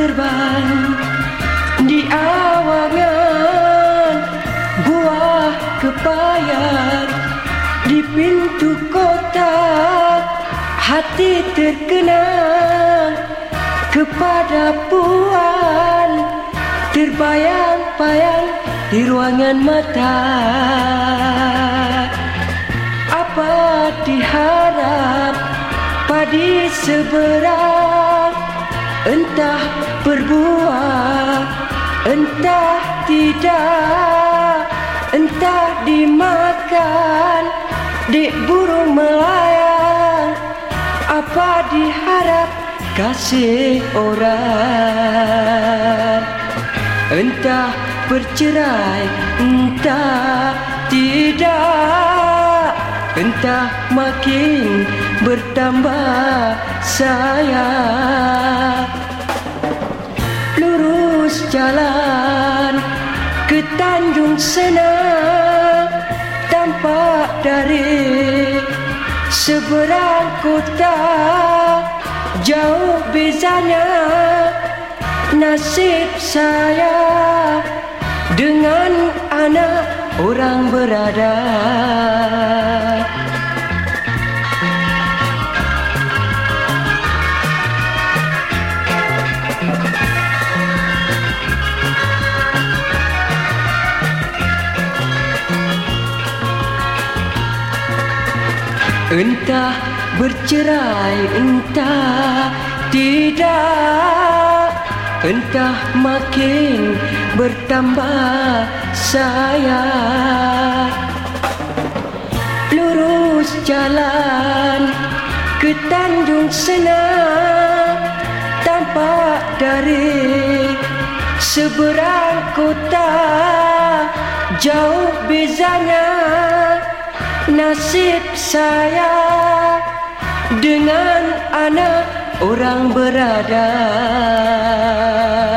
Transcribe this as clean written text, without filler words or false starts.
terbang di awangan buah kepayan. Di pintu kota hati terkenang kepada puan, terbayang-bayang di ruangan mata. Apa diharap padi seberang, entah berbuah, entah tidak, entah dimakan di burung melayang. Apa diharap kasih orang, entah bercerai, entah tidak, entah makin bertambah sayang. Lurus jalan ke Tanjung Senang, tampak dari seberang kota. Jauh bezanya nasib saya dengan anak orang berada. Entah bercerai, entah tidak, entah makin bertambah sayang. Lurus jalan ke Tanjung Senang, tampak dari seberang kota. Jauh bezanya nasib saya dengan anak orang berada.